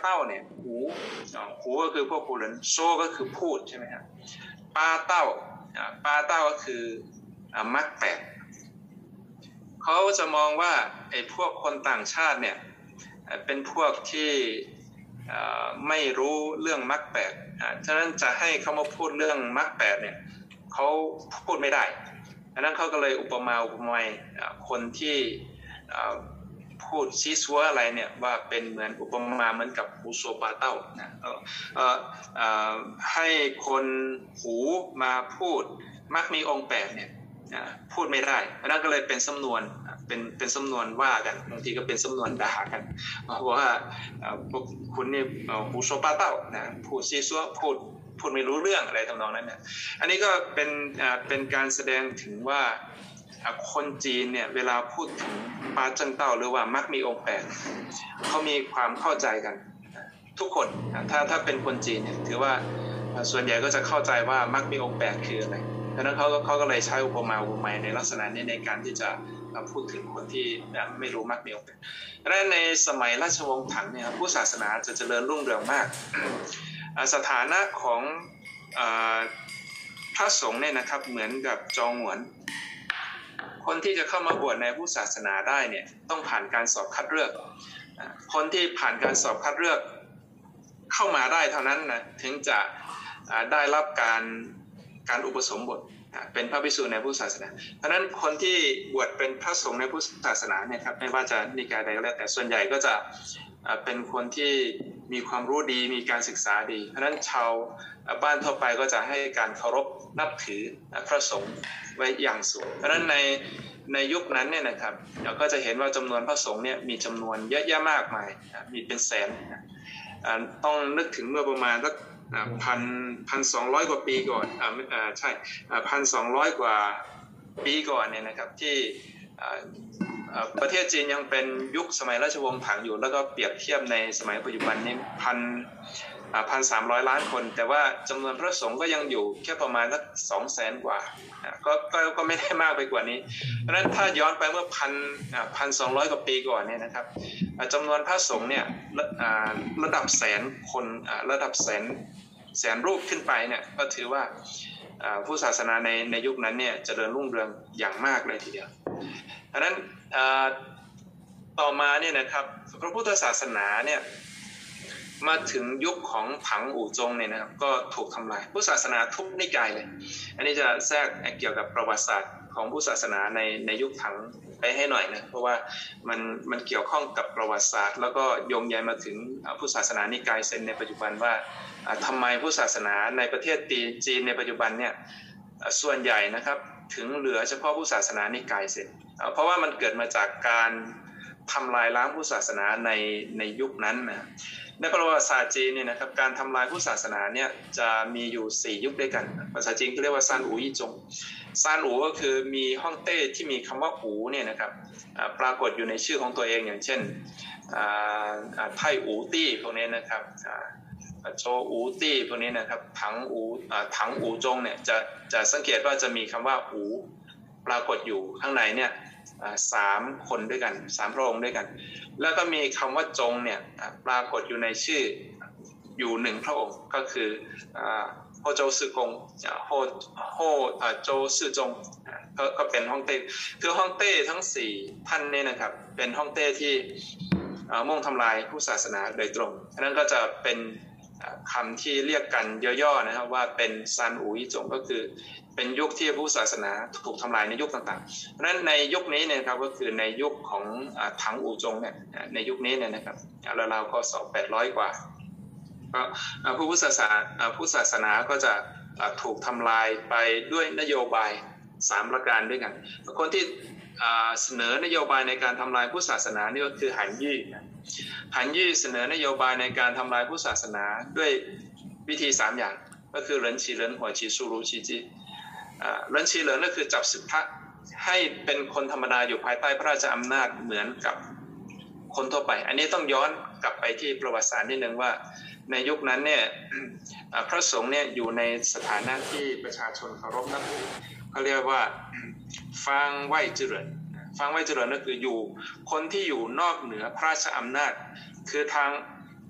เต้าเนี่ยหูก็คือพวกผู้หลนโซก็คือพูดใช่ไหมครับปาเต้าก็คือมรรคแปดเขาจะมองว่าไอ้พวกคนต่างชาติเนี่ยเป็นพวกที่ไม่รู้เรื่องมรรคแปดฉะนั้นจะให้เขามาพูดเรื่องมรรคแปดเนี่ยเขาพูดไม่ได้ดังนั้นเขาก็เลยอุปมาอุปไมยคนที่พูดชี้ซัวอะไรเนี่ยว่าเป็นเหมือนอุปมาเหมือนกับหูโซปาเต้านะให้คนหูมาพูดมักมีองค์แปดเนี่ยพูดไม่ได้ดังนั้นก็เลยเป็นสำนวนเป็นสำนวนว่ากันบางทีก็เป็นสำนวนด่ากันว่าพวกคุณนี่หูโซปาเต้านะพูดชี้ซัวพูดไม่รู้เรื่องอะไรทำนองนั้นเนี่ยอันนี้ก็เป็นการแสดงถึงว่าคนจีนเนี่ยเวลาพูดถึงปาจังเต้าหรือว่ามักมีองค์แปดเขามีความเข้าใจกันทุกคนถ้าเป็นคนจีนเนี่ยถือว่าส่วนใหญ่ก็จะเข้าใจว่ามักมีองค์แปดคืออะไรดังนั้นเขาก็เลยใช้อุปมาอุปไมยในลักษณะนี้ในการที่จะพูดถึงคนที่ไม่รู้มักมีองค์แปดและในสมัยราชวงศ์ถังเนี่ยผู้ศาสนาจะเจริญรุ่งเรืองมากสถานะของพระสงฆ์เนี่ยนะครับเหมือนกับจองหวนคนที่จะเข้ามาบวชในพุทธศาสนาได้เนี่ยต้องผ่านการสอบคัดเลือกคนที่ผ่านการสอบคัดเลือกเข้ามาได้เท่านั้นนะถึงจะได้รับการอุปสมบทเป็นพระภิกษุในพุทธศาสนาเพราะฉะนั้นคนที่บวชเป็นพระสงฆ์ในพุทธศาสนาเนี่ยครับไม่ว่าจะนิกายใดก็แล้วแต่ส่วนใหญ่ก็จะเป็นคนที่มีความรู้ดีมีการศึกษาดีเพราะฉะนั้นชาวบ้านทั่วไปก็จะให้การเคารพนับถือพระสงฆ์ไว้อย่างสูงเพราะฉะนั้นในยุคนั้นเนี่ยนะครับเราก็จะเห็นว่าจำนวนพระสงฆ์เนี่ยมีจำนวนเยอะแยะมากมายมีเป็นแสนต้องนึกถึงเมื่อประมาณสัก1,200 กว่าปีก่อนใช่ 1,200 กว่าปีก่อนเนี่ยนะครับที่ประเทศจีนยังเป็นยุคสมัยราชวงศ์ถังอยู่แล้วก็เปรียบเทียบในสมัยปัจจุบันนี้1,300 ล้านคนแต่ว่าจำนวนพระสงฆ์ก็ยังอยู่แค่ประมาณสัก200,000 กว่าก็ไม่ได้มากไปกว่านี้เพราะฉะนั้นถ้าย้อนไปเมื่อ1,200 กว่าปีก่อนเนี่ยนะครับจำนวนพระสงฆ์เนี่ยระดับแสนคนระดับแสนรูปขึ้นไปเนี่ยก็ถือว่าผู้ศาสนาในยุคนั้นเนี่ยเจริญรุ่งเรืองอย่างมากเลยทีเดียวเพราะฉะนั้นต่อมาเนี่ยนะครับพระพุทธศาสนาเนี่ยมาถึงยุคของถังอู่จงเนี่ยนะครับก็ถูกทำลายพุทธศาสนาทุกนิกายเลยอันนี้จะแทรกเกี่ยวกับประวัติศาสตร์ของพุทธศาสนาในยุคถังไปให้หน่อยนะเพราะว่ามันเกี่ยวข้องกับประวัติศาสตร์แล้วก็โยงใยมาถึงพุทธศาสนานิกายเซนในปัจจุบันว่าทำไมพุทธศาสนาในประเทศจีนในปัจจุบันเนี่ยส่วนใหญ่นะครับถึงเหลือเฉพาะพุทธศาสนานิกายเซนเพราะว่ามันเกิดมาจากการทำลายล้างพุทธศาสนาในยุคนั้นนะในประวัติศาสตร์จีนเนี่ยนะครับการทำลายพุทธศาสนาเนี่ยจะมีอยู่4ยุคด้วยกันภาษาจีนเขาเรียกว่าซานอู่ยี่จงซานอู่ก็คือมีฮ่องเต้ที่มีคำว่าอูเนี่ยนะครับปรากฏอยู่ในชื่อของตัวเองอย่างเช่นไทอูตี้พวกนี้นะครับโจอูตี้พวกนี้นะครับถังอูจงเนี่ยจะสังเกตว่าจะมีคำว่าอูปรากฏอยู่ข้างในเนี่ย3 คนด้วยกัน3 พระองค์ด้วยกันแล้วก็มีคำว่าจงเนี่ยปรากฏอยู่ในชื่ออยู่1 พระองค์ก็คือโฮโจซือกงโฮโจซือจงก็เป็นฮ่องเต้คือฮ่องเต้ทั้ง4ท่านเนี่ยนะครับเป็นฮ่องเต้ที่มุ่งทำลายพุทธศาสนาโดยตรงนั้นก็จะเป็นคำที่เรียกกันย่อๆนะครับว่าเป็นซานอู่ยี่จงก็คือเป็นยุคที่พุทธศาสนาถูกทำลายในยุคต่างๆเพราะฉะนั้นในยุคนี้เนี่ยครับก็คือในยุคของถังอู่จงเนี่ยในยุคนี้เนี่ยนะครับราวๆก็800 กว่าก็พุทธศาสนาก็จะถูกทำลายไปด้วยนโยบาย3 ประการด้วยกันคนที่เสนอนโยบายในการทำลายพุทธศาสนานี่ก็คือหันยี่เสนอนโยบายในการทำลายพุทธศาสนาด้วยวิธี3 อย่างก็คือเหรินฉีเหรินหัวฉีซูรูฉีจีเหรินฉีเหรินก็คือจับศึกพระให้เป็นคนธรรมดาอยู่ภายใต้พระราชอำนาจเหมือนกับคนทั่วไปอันนี้ต้องย้อนกลับไปที่ประวัติศาสตร์นิดนึงว่าในยุคนั้นเนี่ยพระสงฆ์เนี่ยอยู่ในสถานะที่ประชาชนเคารพนับถือเขาเรียกว่าฟางไหวเจริญก็คืออยู่คนที่อยู่นอกเหนือพระราชอำนาจคือทาง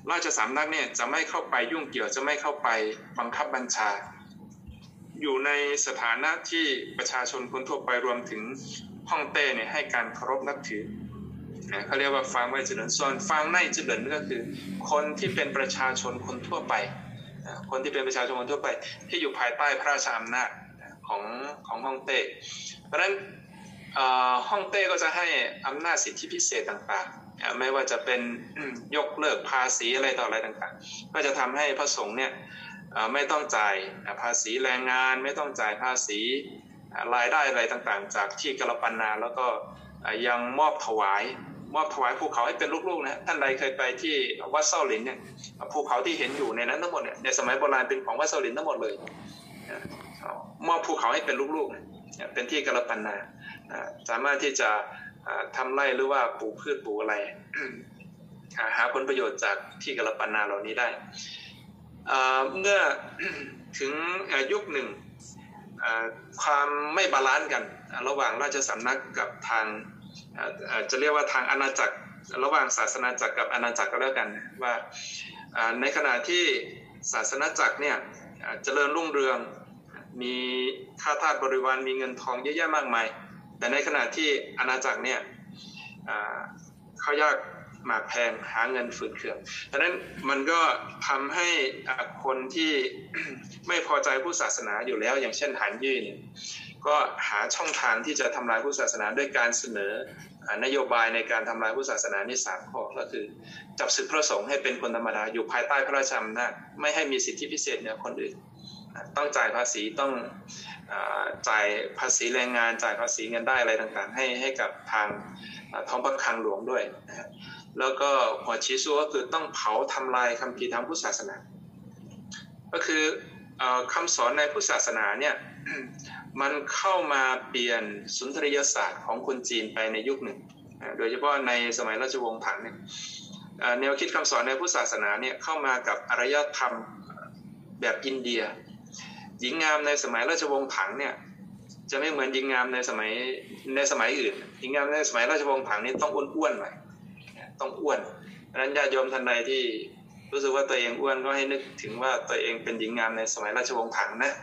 ราชสำนักเนี่ยจะไม่เข้าไปยุ่งเกี่ยวจะไม่เข้าไปบังคับบัญชาอยู่ในสถานะที่ประชาชนคนทั่วไปรวมถึงฮ่องเต้เนี่ยให้การเคารพนับถือเขาเรียกว่าฟางไว้เจริญส่วนฟางในเจริญก็คือคนที่เป็นประชาชนคนทั่วไปคนที่เป็นประชาชนคนทั่วไปที่อยู่ภายใต้พระราชอำนาจของฮ่องเต้เพราะฉะนั้นฮ่องเต้ก็จะให้อำนาจสิทธิพิเศษต่างๆไม่ว่าจะเป็นยกเลิกภาษีอะไรต่ออะไรต่างๆก็จะทำให้พระสงฆ์เนี่ยไม่ต้องจ่ายภาษีแรงงานไม่ต้องจ่ายภาษีรายได้อะไรต่างๆจากที่กรปันนาแล้วก็ยังมอบถวายภูเขาให้เป็นลูกๆนะท่านใดเคยไปที่วัดเซาหลินเนี่ยภูเขาที่เห็นอยู่ในนั้นทั้งหมดเนี่ยในสมัยโบราณเป็นของวัดเซาหลินทั้งหมดเลยมอบภูเขาให้เป็นลูกๆเป็นที่กรปันนาสามารถที่จะทำไร่หรือว่าปลูกพืชปลูกอะไรหาผลประโยชน์จากที่กรปันนาเหล่านี้ได้เมื่อถึงยุคหนึ่งความไม่บาลานซ์กันระหว่างราชสำนักกับทางจะเรียกว่าทางอาณาจักรระหว่างศาสนาจักรกับอาณาจักรก็แล้วกันว่าในขณะที่ศาสนาจักรเนี่ยเจริญรุ่งเรืองมีข้าทาสบริวารมีเงินทองเยอะแยะมากมายแต่ในขณะที่อาณาจักรเนี่ยเขายากหมากแพงหาเงินฝืดเคืองดังนั้นมันก็ทำให้คนที่ไม่พอใจผู้ศาสนาอยู่แล้วอย่างเช่นหานยี่เนี่ยก็หาช่องทางที่จะทำลายผู้ศาสนาด้วยการเสนอนโยบายในการทำลายผู้ศาสนานี่3 ข้อก็คือจับศึกพระสงฆ์ให้เป็นคนธรรมดาอยู่ภายใต้พระราชอำนาจไม่ให้มีสิทธิพิเศษเหนือคนอื่นต้องจ่ายภาษีต้องจ่ายภาษีแรงงานจ่ายภาษีเงินได้อะไรต่างๆให้กับทางท้องพระคลังหลวงด้วยแล้วก็หัวชี้สู้ก็คือต้องเผาทำลายคัมภีร์ทางพุทธศาสนาก็คือคำสอนในพุทธศาสนาเนี่ยมันเข้ามาเปลี่ยนสุนทรียศาสตร์ของคนจีนไปในยุคหนึ่งโดยเฉพาะในสมัยราชวงศ์ถังเนี่ยแนวคิดคำสอนในพุทธศาสนาเนี่ยเข้ามากับอารยธรรมแบบอินเดียหญิงงามในสมัยราชวงศ์ถังเนี่ยจะไม่เหมือนหญิงงามในสมัยอื่นหญิงงามในสมัยราชวงศ์ถังนี่ต้องอ้วนๆหน่อยต้องอ้วนดังนั้นญาติโยมท่านใดที่รู้สึกว่าตัวเองอ้วนก็ให้นึกถึงว่าตัวเองเป็นหญิงงามในสมัยราชวงศ์ถังนะ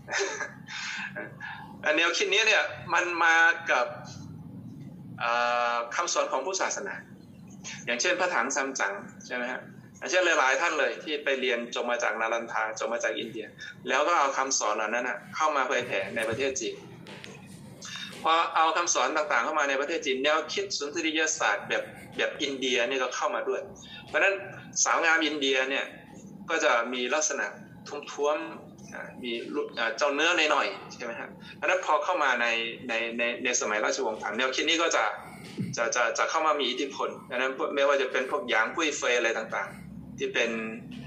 แนวคิดนี้เนี่ยมันมากับคำสอนของพุทธศาสนาอย่างเช่นพระถังซัมจั๋งใช่ไหมฮะอย่างเช่นหลายๆท่านเลยที่ไปเรียนจบมาจากนารันทาจบมาจากอินเดียแล้วก็เอาคำสอนเหล่านั้นเข้ามาเผยแผ่ในประเทศจีนพอเอาคำสอนต่างๆเข้ามาในประเทศจีนแนวคิดสุนทรียศาสตร์แบบอินเดียนี่ก็เข้ามาด้วยเพราะฉะนั้นสาวงามอินเดียเนี่ยก็จะมีลักษณะท้วมๆมีเจ้าเนื้อหน่อยๆใช่ไหมฮะเพราะฉะนั้นพอเข้ามาในสมัยราชวงศ์ถังแนวคิดนี้ก็จะเข้ามามีอิทธิพลดังนั้นไม่ว่าจะเป็นพวกหยางกุ้ยเฟยอะไรต่างๆที่เป็น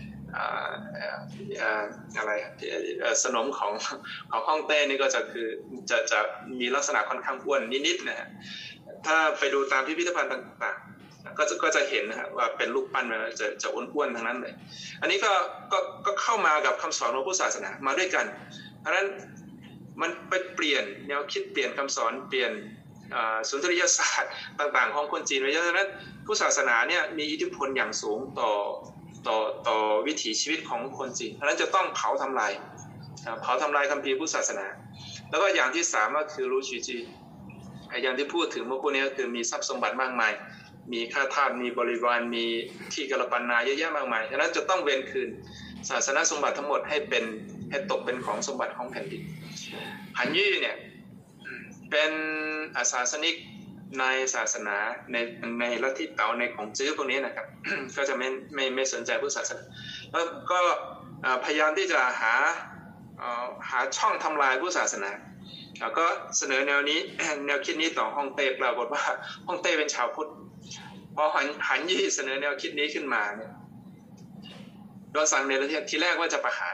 อะไรสนมของฮ่องเต้นี่ก็จะมีลักษณะค่อนข้างอ้วนนิดๆนะฮะถ้าไปดูตามพิพิธภัณฑ์ต่างๆก็จะเห็นนะฮะว่าเป็นรูปปั้นมันจะอ้วนๆทั้งนั้นเลยอันนี้ก็เข้ามากับคำสอนของพุทธศาสนามาด้วยกันเพราะฉะนั้นมันไปเปลี่ยนแนวคิดเปลี่ยนคำสอนเปลี่ยนสุนทรียศาสตร์ต่างๆของคนจีนเพราะฉะนั้นพุทธศาสนาเนี่ยมีอิทธิพลอย่างสูงต่อวิถีชีวิตของคนจีนเพราะฉะนั้นจะต้องเผาทำลายคัมภีร์พุทธศาสนาแล้วก็อย่างที่3ก็คือรู้ชีจีอย่างที่พูดถึงเมื่อกี้นี้ก็คือมีทรัพย์สมบัติมากมายมีข้าทาสมีบริวารมีที่กรปันนาเยอะแยะมากมายฉะนั้นจะต้องเวนคืนศาสนสมบัติทั้งหมดให้ตกเป็นของสมบัติของแผ่นดินหันยี่เนี่ยเป็นศาสนิกในศาสนาในลัทธิเต๋าในของจื้อพวกนี้นะครับ ก็จะไม่สนใจพุทธศาสนาแล้วก็พยายามที่จะหาช่องทำลายพุทธศาสนาแล้วก็เสนอแนวคิดนี้ต่อฮ่องเต้ปรากฏว่าฮ่องเต้เป็นชาวพุทธพอหันยี่เสนอแนวคิดนี้ขึ้นมาเนี่ยโดนสั่งเนรเทศทีแรกว่าจะประหาร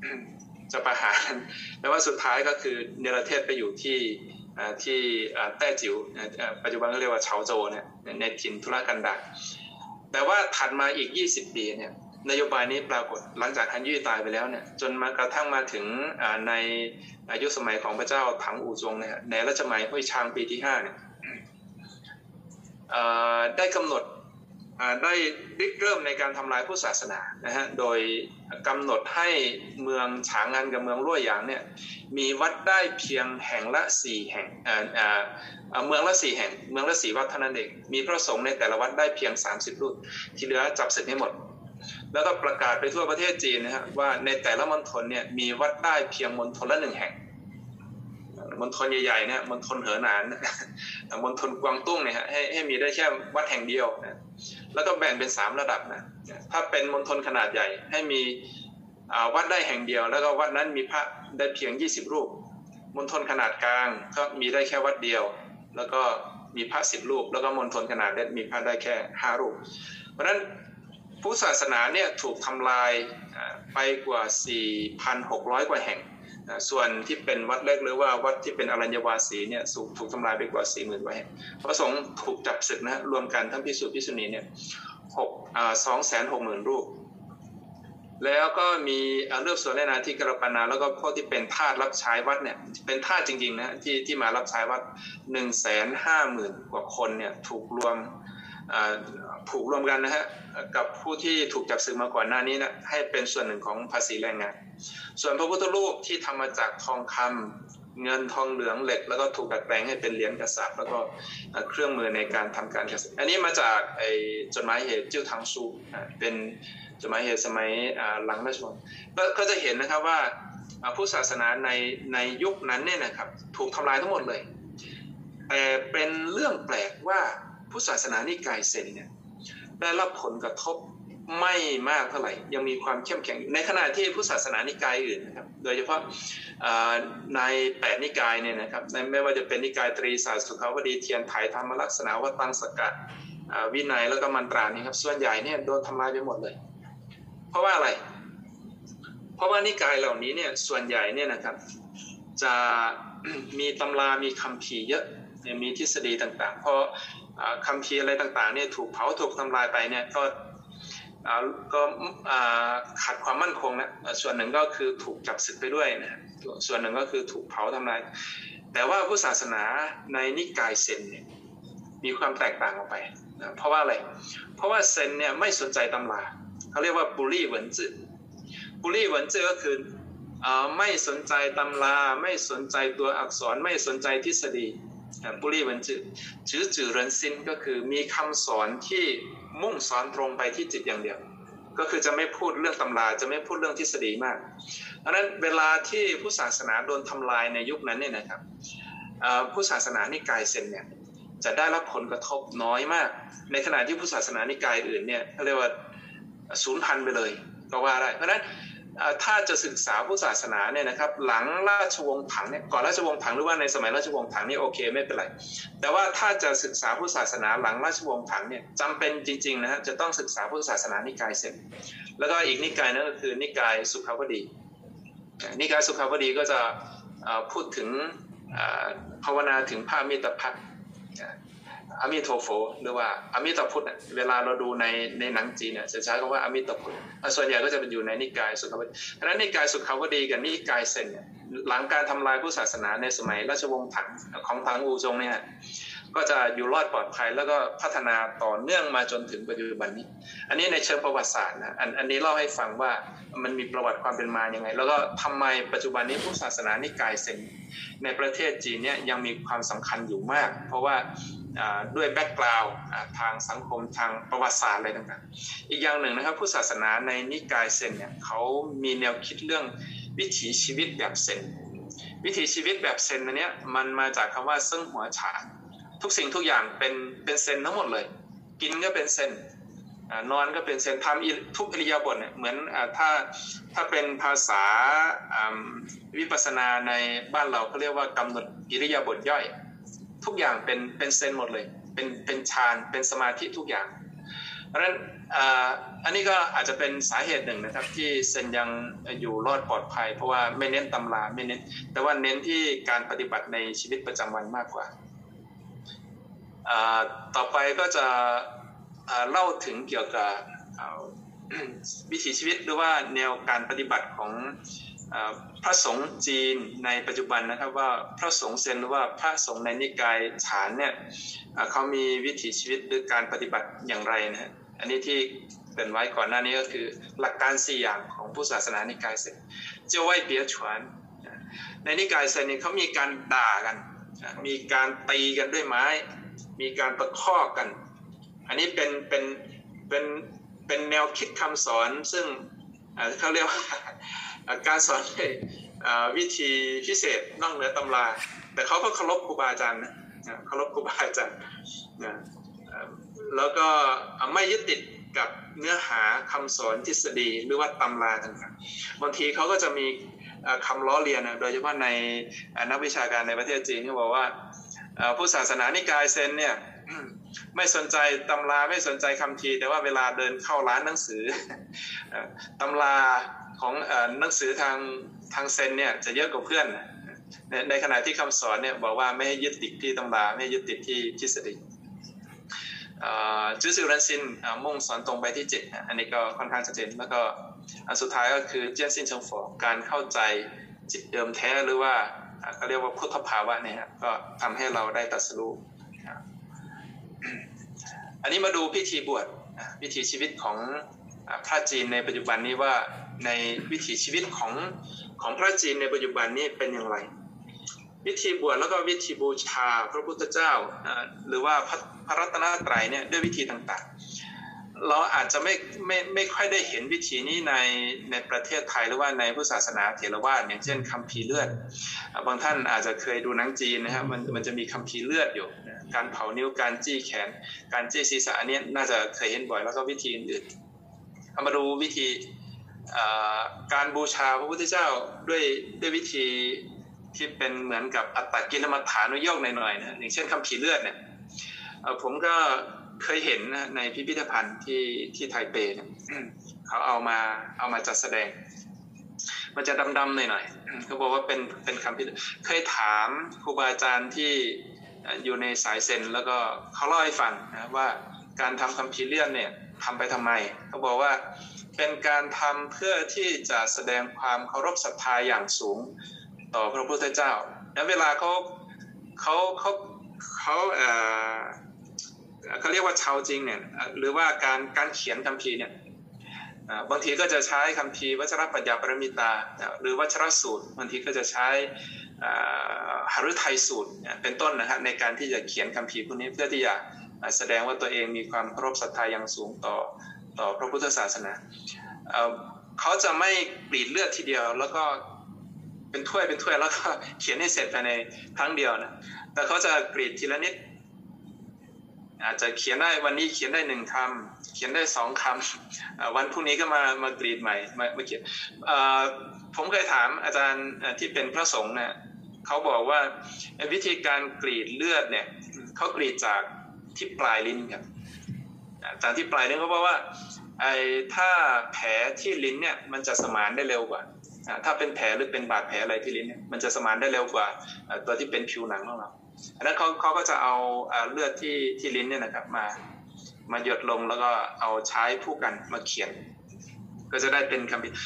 แต่ว่าสุดท้ายก็คือเนรเทศไปอยู่ที่แต้จิ๋วปัจจุบันก็เรียกว่าเฉาโจวเนี่ยในถิ่นทุรกันดารแต่ว่าถัดมาอีก20 ปีเนี่ยนโยบายนี้ปรากฏหลังจากฮันยี่ตายไปแล้วเนี่ยจนมากระทั่งมาถึงในอายุสมัยของพระเจ้าถังอู่จงเนี่ยในรัชสมัยฮุยชางปีที่5เนี่ยได้กำหนดได้ริเริ่มในการทำลายพุทธศาสนานะฮะโดยกำหนดให้เมืองฉางอันกับเมืองลั่วหยางเนี่ยมีวัดได้เพียงแห่งละ4แห่งเมืองละ4แห่งเมืองละ4วัดเท่านั้นเองมีพระสงฆ์ในแต่ละวัดได้เพียง30รูปที่เหลือจับศึกให้หมดแล้วก็ประกาศไปทั่วประเทศจีนนะฮะว่าในแต่ละมณฑลเนี่ยมีวัดได้เพียงมณฑลละ1แห่งมณฑลใหญ่ๆเนี่ยมณฑลเหอหนานมณฑลกวางตุ้งเนี่ยให้มีได้แค่วัดแห่งเดียวนะแล้วก็แบ่งเป็น3ระดับนะถ้าเป็นมณฑลขนาดใหญ่ให้มีวัดได้แห่งเดียวแล้วก็วัดนั้นมีพระได้เพียง20รูปมณฑลขนาดกลางก็มีได้แค่วัดเดียวแล้วก็มีพระ10รูปแล้วก็มณฑลขนาดเล็กมีพระได้แค่5รูปเพราะฉะนั้นพุทธศาสนาเนี่ยถูกทำลายไปกว่า 4,600 กว่าแห่งส่วนที่เป็นวัดเล็กหรือว่าวัดที่เป็นอรัญญวาสีเนี่ยถูกทำลายไปกว่า 40,000 กว่าแห่งพระสงฆ์ถูกจับศึกนะรวมกันทั้งภิกษุภิกษุณีเนี่ย260,000 รูปแล้วก็มีเลือกส่วนในนาที่กระปนาแล้วก็พวกที่เป็นทาสรับใช้วัดเนี่ยเป็นทาสจริงๆนะที่มารับใช้วัด 150,000 กว่าคนเนี่ยถูกรวมกันนะฮะกับผู้ที่ถูกจับศึกมาก่อนหน้านี้นะให้เป็นส่วนหนึ่งของภาษีแรงงานส่วนพระพุทธรูปที่ทำมาจากทองคำเงินทองเหลืองเหล็กแล้วก็ถูกดัดแปลงให้เป็นเหรียญกษัตริย์แล้วก็เครื่องมือในการทำการเกษตรอันนี้มาจากจดหมายเหตุจิ้วถังซูเป็นจดหมายเหตุสมัยหลังราชวงศ์ก็จะเห็นนะครับว่าพุทธศาสนาในยุคนั้นเนี่ยนะครับถูกทำลายทั้งหมดเลยแต่เป็นเรื่องแปลกว่าพุทธศาสนานิกายเซนเนี่ยได้รับผลกระทบไม่มากเท่าไหร่ยังมีความเข้มแข็งในขณะที่พุทธศาสนานิกายอื่นนะครับโดยเฉพาะใน8นิกายเนี่ยนะครับไม่ว่าจะเป็นนิกายตรีศาสตร์สุขาวดีเทียนไถธรรมลักษณะวัตตังสกัดวินัยแล้วก็มันตรานี่ครับส่วนใหญ่เนี่ยโดนทำลายไปหมดเลยเพราะว่าอะไรเพราะว่านิกายเหล่านี้เนี่ยส่วนใหญ่เนี่ยนะครับจะมีตำรามีคัมภีร์เยอะมีทฤษฎีต่างๆเพราะคัมภีร์อะไรต่างๆเนี่ยถูกเผาถูกทำลายไปเนี่ยก็ขาดความมั่นคงนะส่วนหนึ่งก็คือถูกจับศึกไปด้วยนะส่วนหนึ่งก็คือถูกเผาทำลายแต่ว่าพุทธศาสนาในนิกายเซนเนี่ยมีความแตกต่างออกไปนะเพราะว่าอะไรเพราะว่าเซนเนี่ยไม่สนใจตำราเขาเรียกว่าบุรี่เหวินจื้อบุรี่เหวินจื้อก็คือไม่สนใจตำราไม่สนใจตัวอักษรไม่สนใจทฤษฎีบุรี่เหวินจื้อจื่อเรินซินก็คือมีคำสอนที่มุ่งสอนตรงไปที่จิตอย่างเดียวก็คือจะไม่พูดเรื่องตำราจะไม่พูดเรื่องทฤษฎีมากเพราะฉะนั้นเวลาที่พุทธศาสนาโดนทำลายในยุคนั้นเนี่ยนะครับพุทธศาสนานิกายเซนเนี่ยจะได้รับผลกระทบน้อยมากในขณะที่พุทธศาสนานิกายอื่นเนี่ยเขาเรียกว่าสูญพันธุ์ไปเลยก็ว่าได้เพราะฉะนั้นถ้าจะศึกษาพุทธศาสนาเนี่ยนะครับหลังราชวงศ์ถังเนี่ยก่อนราชวงศ์ถังหรือว่าในสมัยราชวงศ์ถังนี่โอเคไม่เป็นไรแต่ว่าถ้าจะศึกษาพุทธศาสนาหลังราชวงศ์ถังเนี่ยจำเป็นจริงๆนะฮะจะต้องศึกษาพุทธศาสนานิกายเซนแล้วก็อีกนิกายนึงก็คือนิกายสุขาวดีนิกายสุขาวดีก็จะพูดถึงภาวนาถึงพระอมิตรภพอมิโทโฟหรือว่าอมิตรพุทธเวลาเราดูในหนังจีนเนี่ยจะใช้คำว่าอมิตรพุทธส่วนใหญ่ก็จะเป็นอยู่ในนิกายสุขาวดีเพราะฉะนั้นนิกายสุขาวดีกับนิกายเซนเนี่ยหลังการทำลายพุทธศาสนาในสมัยราชวงศ์ถังของถังอูจงเนี่ยก็จะอยู่รอดปลอดภัยแล้วก็พัฒนาต่อเนื่องมาจนถึงปัจจุบันนี้อันนี้ในเชิงประวัติศาสตร์นะอันนี้เล่าให้ฟังว่ามันมีประวัติความเป็นมาอย่างไงแล้วก็ทำไมปัจจุบันนี้พุทธศาสนานิกายเซนในประเทศจีนเนี่ยยังมีความสำคัญอยู่มากเพราะว่าด้วยแบ็กกราวด์ทางสังคมทางประวัติศาสตร์อะไรต่างๆอีกอย่างหนึ่งนะครับพุทธศาสนาในนิกายเซนเนี่ยเขามีแนวคิดเรื่องวิถีชีวิตแบบเซนวิถีชีวิตแบบเซนอันนี้มันมาจากคำว่าเซิ่งหัวฉานทุกสิ่งทุกอย่างเป็นเซนทั้งหมดเลยกินก็เป็นเซนนอนก็เป็นเซนทำทุกอิริยาบถเนี่ยเหมือนถ้าเป็นภาษาวิปัสสนาในบ้านเราเขาเรียกว่ากำหนดอิริยาบถย่อยทุกอย่างเป็นเซนหมดเลยเป็นฌานเป็นสมาธิทุกอย่างเพราะฉะนั้นอันนี้ก็อาจจะเป็นสาเหตุหนึ่งนะครับที่เซนยังอยู่รอดปลอดภัยเพราะว่าไม่เน้นตำราไม่เน้นแต่ว่าเน้นที่การปฏิบัติในชีวิตประจำวันมากกว่าต่อไปก็จะเล่าถึงเกี่ยวกับวิถีชีวิตหรือว่าแนวการปฏิบัติของพระสงฆ์จีนในปัจจุบันนะครับว่าพระสงฆ์เซนหรือว่าพระสงฆ์ในนิกายฉานเนี่ยเขามีวิถีชีวิตหรือการปฏิบัติอย่างไรนะฮะอันนี้ที่เกริ่นไว้ก่อนหน้านี้ก็คือหลักการ4อย่างของพุทธศาสนานิกายเซนเจ้าไว้เปียฉวนในนิกายเซนนี่เขามีการด่ากันมีการตีกันด้วยไม้มีการตะคอกกันอันนี้เป็นแนวคิดคำสอนซึ่งเขาเรียกว่าการสอนวิธีพิเศษนอกเหนือตำราแต่เขาก็เคารพครูบาอาจารย์นะเคารพครูบาอาจารย์นะแล้วก็ไม่ยึดติดกับเนื้อหาคำสอนทฤษฎีหรือว่าตำราต่างๆบางทีเขาก็จะมีคำล้อเลียนนะโดยเฉพาะในนักวิชาการในประเทศจีนเขาบอกว่าผู้ศาสนานิกายเซนเนี่ยไม่สนใจตำราไม่สนใจคำพีแต่ว่าเวลาเดินเข้าร้านหนังสือตำราของหนังสือทางเซนเนี่ยจะเยอะกว่าเพื่อนในขณะที่คำสอนเนี่ยบอกว่าไม่ให้ยึดติดที่ตำราไม่ให้ยึดติดที่ทฤษฎีจื้อสื่อรันซินมุ่งสอนตรงไปที่จิตอันนี้ก็ค่อนข้างชัดเจนแล้วก็อันสุดท้ายก็คือเจี้ยนซินเฉิงฝอการเข้าใจจิตเดิมแท้หรือว่าเขาเรียกว่าพุทธภาวะเนี่ยก็ทำให้เราได้ตรัสรู้อันนี้มาดูพิธีบวชวิถีชีวิตของพระจีนในปัจจุบันนี้ว่าในวิถีชีวิตของพระจีนในปัจจุบันนี้เป็นอย่างไรวิธีบวชแล้วก็วิธีบูชาพระพุทธเจ้าหรือว่าพระรัตนตรัยเนี่ยด้วยวิธีต่างๆเราอาจจะไม่ค่อยได้เห็นวิธีนี้ในประเทศไทยหรือว่าในพุทธศาสนาเถรวาทอย่างเช่นคัมภีร์เลือดบางท่านอาจจะเคยดูหนังจีนนะครับมันจะมีคัมภีร์เลือดอยู่การเผานิ้วการจี้แขนการจี้ศีรษะอันนี้น่าจะเคยเห็นบ่อยแล้วก็วิธีอื่นๆเอามาดูวิธีการบูชาพระพุทธเจ้าด้วยวิธีที่เป็นเหมือนกับอัตตกิลมัฏฐานุโยคหน่อยๆนะอย่างเช่นคัมภีร์เลือดเนี่ยผมก็เคยเห็นนะในพิพิธภัณฑ์ที่ไทเปเนี่ยเขาเอามาจัดแสดงมันจะดำๆหน่อยๆเขาบอกว่าเป็นคัมภีร์เคยถามครูบาอาจารย์ที่อยู่ในสายเซนแล้วก็เขาเล่าให้ฟังนะว่าการทำคัมภีร์เลือดเนี่ยทำไปทำไมเขาบอกว่าเป็นการทำเพื่อที่จะแสดงความเคารพศรัทธาอย่างสูงต่อพระพุทธเจ้าและเวลาเขาเรียกว่าชาวจริงเนี่ยหรือว่าการเขียนคัมภีร์เนี่ยบางทีก็จะใช้คัมภีร์วัชรปัญญาปรมิตาหรือวัชรสูตรบางทีก็จะใช้หฤทัยสูตรเป็นต้นนะครับในการที่จะเขียนคัมภีร์พวกนี้เพื่อที่จะแสดงว่าตัวเองมีความเคารพศรัทธาอย่างสูงต่อพระพุทธศาสนาเขาจะไม่กรีดเลือดทีเดียวแล้วก็เป็นถ้วยแล้วก็เขียนให้เสร็จภายในครั้งเดียวนะแต่เขาจะกรีดทีละนิดอาจจะเขียนได้วันนี้เขียนได้1 คำเขียนได้2 คำวันพรุ่งนี้ก็มากรีดใหม่มาเขียนผมเคยถามอาจารย์ที่เป็นพระสงฆ์นะเขาบอกว่าวิธีการกรีดเลือดเนี่ยเขากรีดจากที่ปลายลิ้นครับจากที่ปลายลิ้นเขาบอกว่าถ้าแผลที่ลิ้นเนี่ยมันจะสมานได้เร็วกว่าถ้าเป็นแผลหรือเป็นบาดแผลอะไรที่ลิ้นเนี่ยมันจะสมานได้เร็วกว่าตัวที่เป็นผิวหนังของเราอันนั้นเขาก็จะเอาเลือดที่ลิ้นเนี่ยนะครับมาหยดลงแล้วก็เอาใช้ผู้กันมาเขียนก็จะได้เป็นคัมภีร์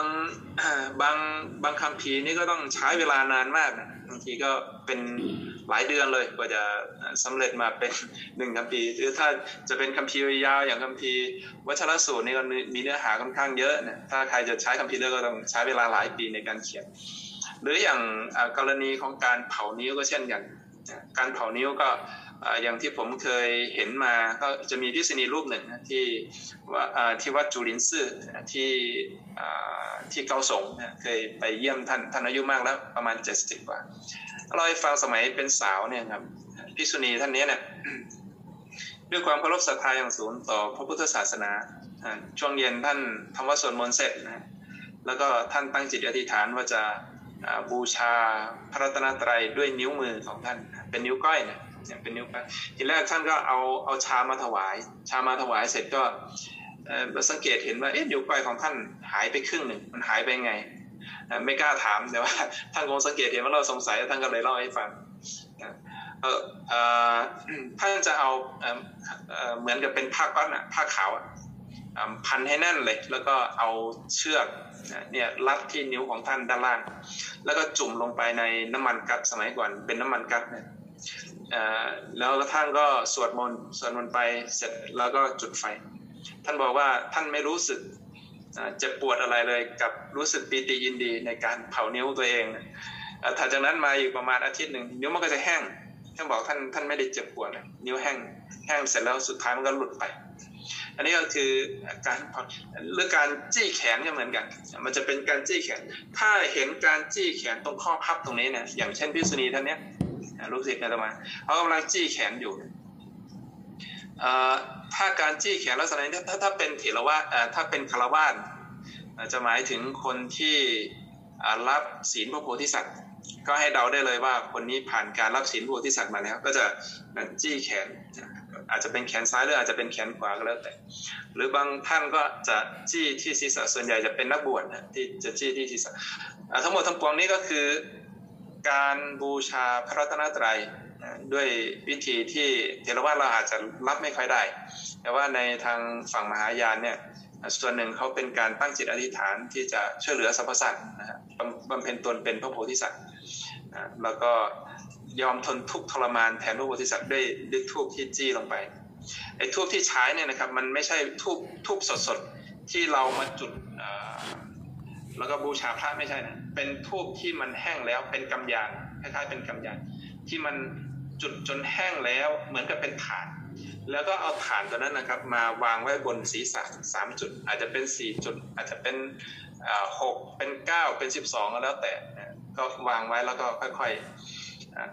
บางคัมภีร์นี่ก็ต้องใช้เวลานานมากนะบางทีก็เป็นหลายเดือนเลยกว่าจะสำเร็จมาเป็น1 คัมภีร์หรือถ้าจะเป็นคัมภีร์ยาวอย่างคัมภีร์วัชรสูตรนี่ก็มีเนื้อหาค่อนข้างเยอะนะถ้าใครจะใช้คัมภีร์ก็ต้องใช้เวลาหลายปีในการเขียนหรืออย่างกรณีของการเผานิ้วก็เช่นกันการเผานิ้วก็อย่างที่ผมเคยเห็นมาก็จะมีภิกษุณีรูปหนึ่งที่วัดจุลินซื่อที่เกาสงเคยไปเยี่ยมท่านอายุมากแล้วประมาณ70 กว่าเราให้ฟังสมัยเป็นสาวเนี่ยครับภิกษุณีท่านนี้เนี่ยด้วยความเคารพศรัทธาอย่างสูงต่อพระพุทธศาสนาช่วงเย็นท่านทำวัดสวดมนต์เสร็จนะแล้วก็ท่านตั้งจิตอธิษฐานว่าจะบูชาพระรัตนตรัยด้วยนิ้วมือของท่านเป็นนิ้วก้อยนะเป็นนิ้วก้อยทีแรกท่านก็เอาชามาถวายเสร็จก็สังเกตเห็นว่านิ้วก้อยของท่านหายไปครึ่งหนึ่งมันหายไปไงไม่กล้าถามแต่ว่าท่านคงสังเกตเห็นว่าเราสงสัยท่านก็เลยเล่าให้ฟังท่านจะเอาเหมือนกับเป็นผ้าก๊อซผ้าขาวพันให้แน่นเลยแล้วก็เอาเชือกเนี่ยรัดที่นิ้วของท่านด้านล่างแล้วก็จุ่มลงไปในน้ำมันกัดสมัยก่อนเป็นน้ำมันกัดเนี่ยแล้วท่านก็สวดมนต์ไปเสร็จแล้วก็จุดไฟท่านบอกว่าท่านไม่รู้สึกเจ็บปวดอะไรเลยกับรู้สึกปีติยินดีในการเผานิ้วตัวเองถัดจากนั้นมาอีกประมาณอาทิตย์หนึ่งนิ้วมันก็จะแห้งท่านบอกท่านไม่ได้เจ็บปวดนิ้วแห้งเสร็จแล้วสุดท้ายมันก็หลุดไปอันนี้ก็คือการผ่อนหรือการจี้แขนก็เหมือนกันมันจะเป็นการจี้แขนถ้าเห็นการจี้แขนตรงข้อพับตรงนี้เนี่ยอย่างเช่นภิกษุณีท่านนี้ลูกศิษย์อาตมาเขากำลังจี้แขนอยู่ถ้าการจี้แขนลักษณะนี้ถ้าเป็นเถรวาทถ้าเป็นฆราวาสจะหมายถึงคนที่รับศีลพระโพธิสัตว์ก็ให้เดาได้เลยว่าคนนี้ผ่านการรับศีลพระโพธิสัตว์มาแล้วก็จะจี้แขนอาจจะเป็นแขนซ้ายหรืออาจจะเป็นแขนขวาก็แล้วแต่หรือบางท่านก็จะจี้ที่ศีรษะส่วนใหญ่จะเป็นนักบวชที่จะจี้ที่ศีรษะทั้งหมดทั้งปวงนี้ก็คือการบูชาพระรัตนตรัยด้วยวิธีที่เถรวาทเราอาจจะรับไม่ค่อยได้แต่ว่าในทางฝั่งมหายานเนี่ยส่วนหนึ่งเขาเป็นการตั้งจิตอธิษฐานที่จะช่วยเหลือสรรพสัตว์บำเพ็ญตนเป็นพระโพธิสัตว์แล้วก็ยอมทนทุกข์ทรมานแทนพระโพธิสัตว์ด้วยธูปที่จี้ลงไปไอ้ธูปที่ใช้เนี่ยนะครับมันไม่ใช่ธูปสดๆที่เรามาจุดแล้วก็บูชาพระไม่ใช่นะเป็นธูปที่มันแห้งแล้วเป็นกำยานคล้ายๆเป็นกำยานที่มันจุดจนแห้งแล้วเหมือนกับเป็นถ่านแล้วก็เอาถ่านตัวนั้นนะครับมาวางไว้บนศีรษะ3จุดอาจจะเป็น4จุดอาจจะเป็น6เป็น9เป็น12ก็แล้วแต่ก็วางไว้แล้วก็ค่อย